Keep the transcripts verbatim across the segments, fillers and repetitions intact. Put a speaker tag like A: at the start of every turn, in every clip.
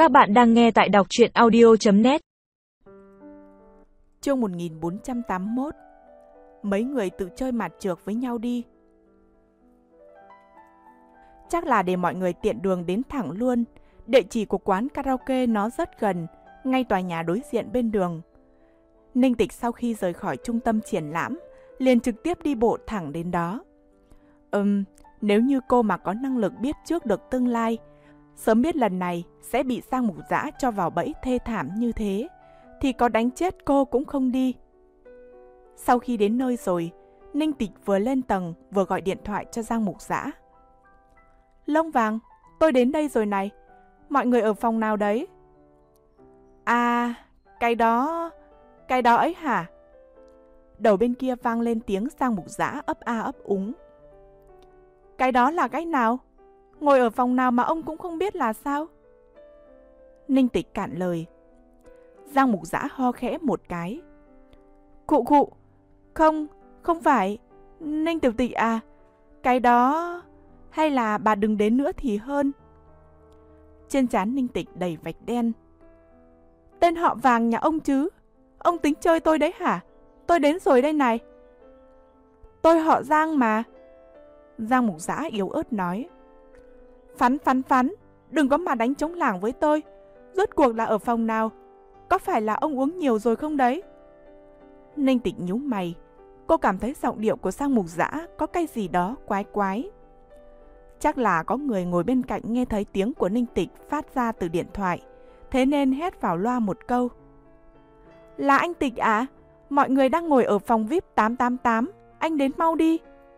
A: Các bạn đang nghe tại đọc truyện audio chấm net.
B: Chương một nghìn bốn trăm tám mươi mốt. Mấy người tự chơi mặt trược với nhau đi. Chắc là để mọi người tiện đường đến thẳng luôn. Địa chỉ của quán karaoke nó rất gần, ngay tòa nhà đối diện bên đường. Ninh Tịch sau khi rời khỏi trung tâm triển lãm, liền trực tiếp đi bộ thẳng đến đó. Ừm, nếu như cô mà có năng lực biết trước được tương lai, sớm biết lần này sẽ bị Giang Mục Dã cho vào bẫy thê thảm như thế, thì có đánh chết cô cũng không đi. Sau khi đến nơi rồi, Ninh Tịch vừa lên tầng vừa gọi điện thoại cho Giang Mục Dã. Lông Vàng, tôi đến đây rồi này. Mọi người ở phòng nào đấy? À, cái đó... Cái đó ấy hả? Đầu bên kia vang lên tiếng Giang Mục Dã ấp a ấp úng. Cái đó là cái nào? Ngồi ở phòng nào mà ông cũng không biết là sao? Ninh Tịch cạn lời. Giang Mục Dã ho khẽ một cái. Cụ cụ, không, không phải. Ninh Tiểu Tịch à, cái đó... Hay là bà đừng đến nữa thì hơn. Trên trán Ninh Tịch đầy vạch đen. Tên họ Vàng nhà ông chứ? Ông tính chơi tôi đấy hả? Tôi đến rồi đây này. Tôi họ Giang mà. Giang Mục Dã yếu ớt nói. Phắn phắn phắn, đừng có mà đánh trống lảng với tôi. Rốt cuộc là ở phòng nào? Có phải là ông uống nhiều rồi không đấy? Ninh Tịch nhíu mày. Cô cảm thấy giọng điệu của Giang Mục Dã có cái gì đó quái quái. Chắc là có người ngồi bên cạnh nghe thấy tiếng của Ninh Tịch phát ra từ điện thoại, thế nên hét vào loa một câu. Là anh Tịch à? Mọi người đang ngồi ở phòng vi ai pi tám tám tám, anh đến mau đi.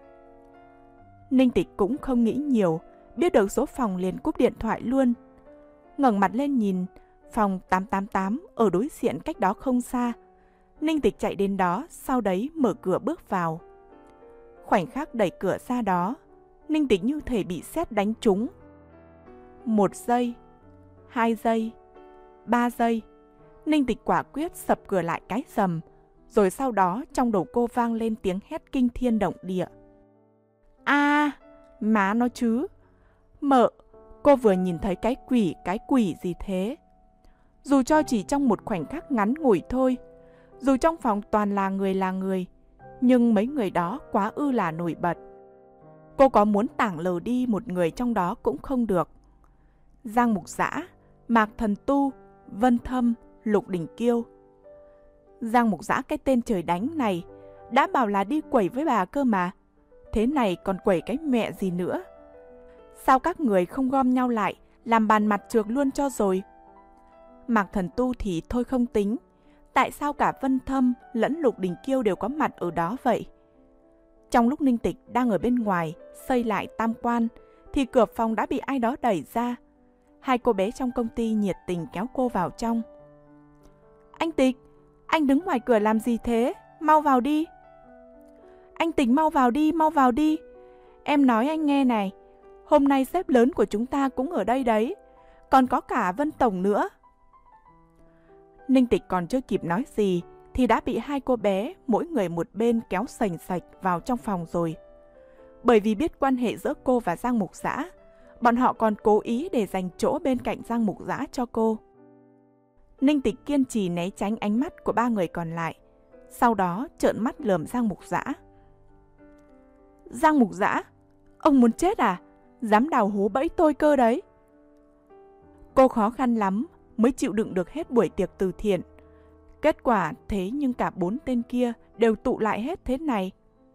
B: Ninh Tịch cũng không nghĩ nhiều, biết được số phòng liền cúp điện thoại luôn. Ngẩng mặt lên nhìn, phòng tám tám tám ở đối diện cách đó không xa. Ninh Tịch chạy đến đó, sau đấy mở cửa bước vào. Khoảnh khắc đẩy cửa ra đó, Ninh Tịch như thể bị sét đánh trúng. Một giây, hai giây, ba giây, Ninh Tịch quả quyết sập cửa lại cái rầm, rồi sau đó trong đầu cô vang lên tiếng hét kinh thiên động địa. A, à, má nó chứ. Mợ, cô vừa nhìn thấy cái quỷ, cái quỷ gì thế? Dù cho chỉ trong một khoảnh khắc ngắn ngủi thôi, dù trong phòng toàn là người là người, nhưng mấy người đó quá ư là nổi bật. Cô có muốn tảng lờ đi một người trong đó cũng không được. Giang Mục Dã, Mạc Thần Tu, Vân Thâm, Lục Đình Kiêu. Giang Mục Dã cái tên trời đánh này, đã bảo là đi quẩy với bà cơ mà. Thế này còn quẩy cái mẹ gì nữa? Sao các người không gom nhau lại, làm bàn mặt trược luôn cho rồi? Mạc Thần Tu thì thôi không tính. Tại sao cả Vân Thâm lẫn Lục Đình Kiêu đều có mặt ở đó vậy? Trong lúc Ninh Tịch đang ở bên ngoài xây lại tam quan, thì cửa phòng đã bị ai đó đẩy ra. Hai cô bé trong công ty nhiệt tình kéo cô vào trong. Anh Tịch, anh đứng ngoài cửa làm gì thế? Mau vào đi. Anh Tịch mau vào đi, mau vào đi. Em nói anh nghe này, hôm nay sếp lớn của chúng ta cũng ở đây đấy. Còn có cả Vân Tổng nữa. Ninh Tịch còn chưa kịp nói gì thì đã bị hai cô bé mỗi người một bên kéo sành sạch vào trong phòng rồi. Bởi vì biết quan hệ giữa cô và Giang Mục Dã, bọn họ còn cố ý để dành chỗ bên cạnh Giang Mục Dã cho cô. Ninh Tịch kiên trì né tránh ánh mắt của ba người còn lại, sau đó trợn mắt lườm Giang Mục Dã. Giang Mục Dã, ông muốn chết à? Dám đào hố bẫy tôi cơ đấy. Cô khó khăn lắm mới chịu đựng được hết buổi tiệc từ thiện. Kết quả thế nhưng cả bốn tên kia đều tụ lại hết thế này.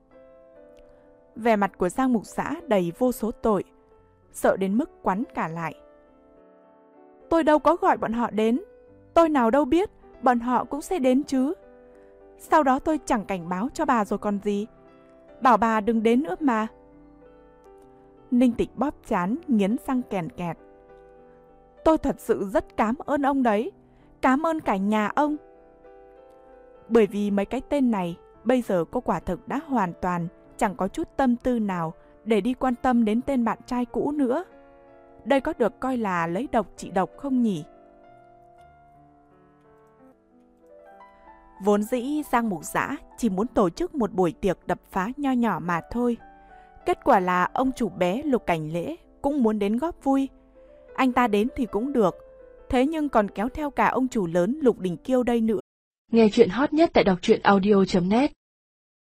B: Vẻ mặt của Giang Mục Dã đầy vô số tội, sợ đến mức quắn cả lại. Tôi đâu có gọi bọn họ đến. Tôi nào đâu biết bọn họ cũng sẽ đến chứ. Sau đó tôi chẳng cảnh báo cho bà rồi còn gì. Bảo bà đừng đến nữa mà. Ninh Tịch bóp trán nghiến răng kèn kẹt. Tôi thật sự rất cảm ơn ông đấy. Cảm ơn cả nhà ông. Bởi vì mấy cái tên này, bây giờ cô quả thực đã hoàn toàn chẳng có chút tâm tư nào để đi quan tâm đến tên bạn trai cũ nữa. Đây có được coi là lấy độc trị độc không nhỉ? Vốn dĩ Giang Mục Dã chỉ muốn tổ chức một buổi tiệc đập phá nho nhỏ mà thôi. Kết quả là ông chủ bé Lục Cảnh Lễ cũng muốn đến góp vui. Anh ta đến thì cũng được, thế nhưng còn kéo theo cả ông chủ lớn Lục Đình Kiêu đây nữa.
C: Nghe chuyện hot nhất tại đọc truyện audio chấm net